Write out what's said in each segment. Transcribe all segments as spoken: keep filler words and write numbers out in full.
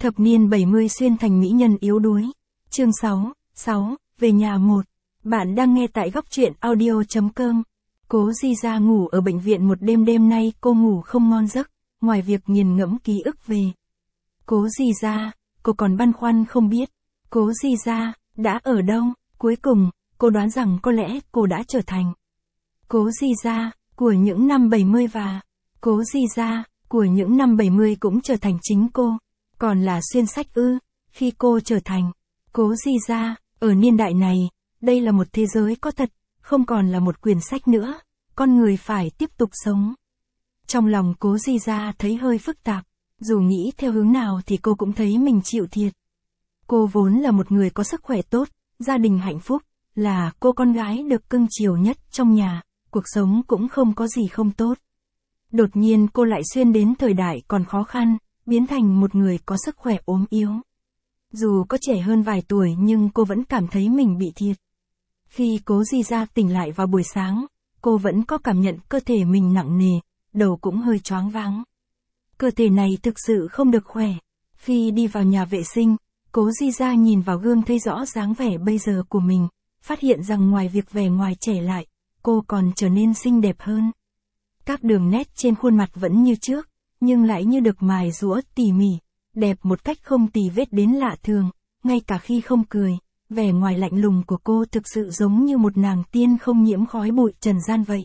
Thập niên bảy mươi xuyên thành mỹ nhân yếu đuối. Chương sáu, sáu, về nhà một. Bạn đang nghe tại góc truyện audio chấm com. Cố Di Gia ngủ ở bệnh viện một đêm đêm nay cô ngủ không ngon giấc, ngoài việc nghiền ngẫm ký ức về Cố Di Gia, cô còn băn khoăn không biết Cố Di Gia đã ở đâu. Cuối cùng, cô đoán rằng có lẽ cô đã trở thành Cố Di Gia của những năm bảy mươi và Cố Di Gia của những năm bảy mươi cũng trở thành chính cô. Còn là xuyên sách ư? Khi cô trở thành Cố Di Gia, ở niên đại này, đây là một thế giới có thật, không còn là một quyển sách nữa, con người phải tiếp tục sống. Trong lòng Cố Di Gia thấy hơi phức tạp, dù nghĩ theo hướng nào thì cô cũng thấy mình chịu thiệt. Cô vốn là một người có sức khỏe tốt, gia đình hạnh phúc, là cô con gái được cưng chiều nhất trong nhà, cuộc sống cũng không có gì không tốt. Đột nhiên cô lại xuyên đến thời đại còn khó khăn, biến thành một người có sức khỏe ốm yếu. Dù có trẻ hơn vài tuổi nhưng cô vẫn cảm thấy mình bị thiệt. Khi Cố Di Gia tỉnh lại vào buổi sáng, cô vẫn có cảm nhận cơ thể mình nặng nề, đầu cũng hơi choáng váng. Cơ thể này thực sự không được khỏe. Khi đi vào nhà vệ sinh, Cố Di Gia nhìn vào gương thấy rõ dáng vẻ bây giờ của mình, phát hiện rằng ngoài việc vẻ ngoài trẻ lại, cô còn trở nên xinh đẹp hơn. Các đường nét trên khuôn mặt vẫn như trước, nhưng lại như được mài giũa tỉ mỉ, đẹp một cách không tì vết đến lạ thường, ngay cả khi không cười, vẻ ngoài lạnh lùng của cô thực sự giống như một nàng tiên không nhiễm khói bụi trần gian vậy.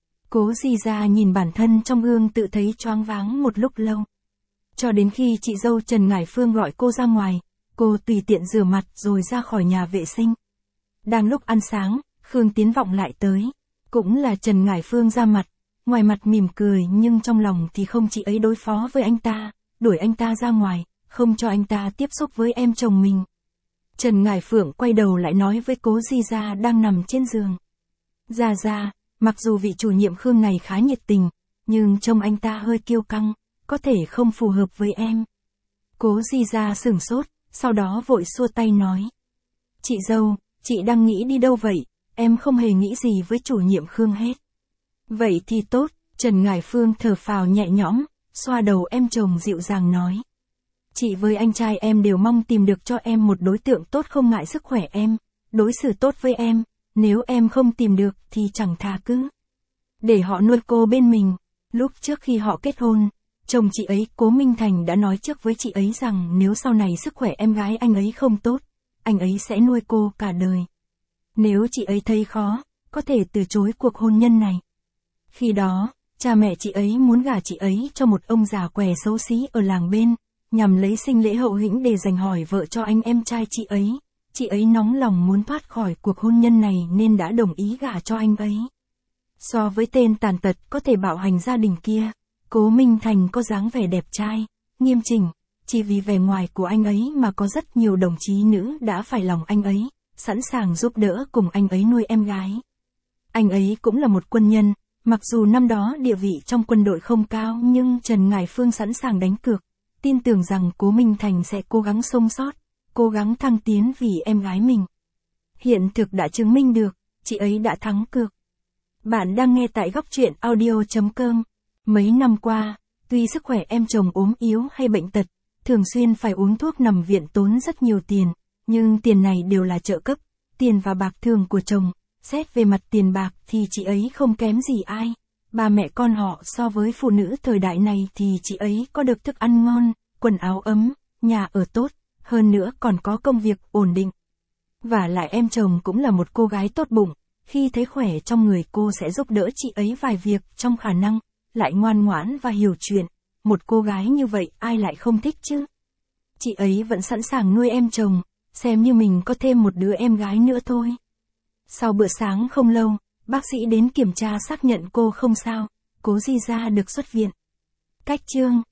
Cố Di Gia nhìn bản thân trong gương tự thấy choáng váng một lúc lâu. Cho đến khi chị dâu Trần Ngải Phương gọi cô ra ngoài, cô tùy tiện rửa mặt rồi ra khỏi nhà vệ sinh. Đang lúc ăn sáng, Khương Tiến Vọng lại tới, cũng là Trần Ngải Phương ra mặt. Ngoài mặt mỉm cười nhưng trong lòng thì không chị ấy đối phó với anh ta, đuổi anh ta ra ngoài, không cho anh ta tiếp xúc với em chồng mình. Trần Ngải Phượng quay đầu lại nói với Cố Di Gia đang nằm trên giường. Gia Gia, mặc dù vị chủ nhiệm Khương này khá nhiệt tình, nhưng trông anh ta hơi kiêu căng, có thể không phù hợp với em. Cố Di Gia sửng sốt, sau đó vội xua tay nói. Chị dâu, chị đang nghĩ đi đâu vậy, em không hề nghĩ gì với chủ nhiệm Khương hết. Vậy thì tốt, Trần Ngải Phương thở phào nhẹ nhõm, xoa đầu em chồng dịu dàng nói. Chị với anh trai em đều mong tìm được cho em một đối tượng tốt không ngại sức khỏe em, đối xử tốt với em, nếu em không tìm được thì chẳng thà cứ để họ nuôi cô bên mình. Lúc trước khi họ kết hôn, chồng chị ấy Cố Minh Thành đã nói trước với chị ấy rằng nếu sau này sức khỏe em gái anh ấy không tốt, anh ấy sẽ nuôi cô cả đời. Nếu chị ấy thấy khó, có thể từ chối cuộc hôn nhân này. Khi đó, cha mẹ chị ấy muốn gả chị ấy cho một ông già què xấu xí ở làng bên, nhằm lấy sinh lễ hậu hĩnh để giành hỏi vợ cho anh em trai chị ấy. Chị ấy nóng lòng muốn thoát khỏi cuộc hôn nhân này nên đã đồng ý gả cho anh ấy. So với tên tàn tật có thể bạo hành gia đình kia, Cố Minh Thành có dáng vẻ đẹp trai, nghiêm chỉnh, chỉ vì vẻ ngoài của anh ấy mà có rất nhiều đồng chí nữ đã phải lòng anh ấy, sẵn sàng giúp đỡ cùng anh ấy nuôi em gái. Anh ấy cũng là một quân nhân. Mặc dù năm đó địa vị trong quân đội không cao nhưng Trần Ngải Phương sẵn sàng đánh cược, tin tưởng rằng Cố Minh Thành sẽ cố gắng sống sót, cố gắng thăng tiến vì em gái mình. Hiện thực đã chứng minh được, chị ấy đã thắng cược. Bạn đang nghe tại góc truyện audio chấm com. Mấy năm qua, tuy sức khỏe em chồng ốm yếu hay bệnh tật, thường xuyên phải uống thuốc nằm viện tốn rất nhiều tiền, nhưng tiền này đều là trợ cấp, tiền và bạc thường của chồng. Xét về mặt tiền bạc thì chị ấy không kém gì ai. Ba mẹ con họ so với phụ nữ thời đại này thì chị ấy có được thức ăn ngon, quần áo ấm, nhà ở tốt, hơn nữa còn có công việc ổn định. Và lại em chồng cũng là một cô gái tốt bụng, khi thấy khỏe trong người cô sẽ giúp đỡ chị ấy vài việc trong khả năng, lại ngoan ngoãn và hiểu chuyện. Một cô gái như vậy ai lại không thích chứ? Chị ấy vẫn sẵn sàng nuôi em chồng, xem như mình có thêm một đứa em gái nữa thôi. Sau bữa sáng không lâu, bác sĩ đến kiểm tra xác nhận cô không sao, Cố Di Gia được xuất viện. Cách chương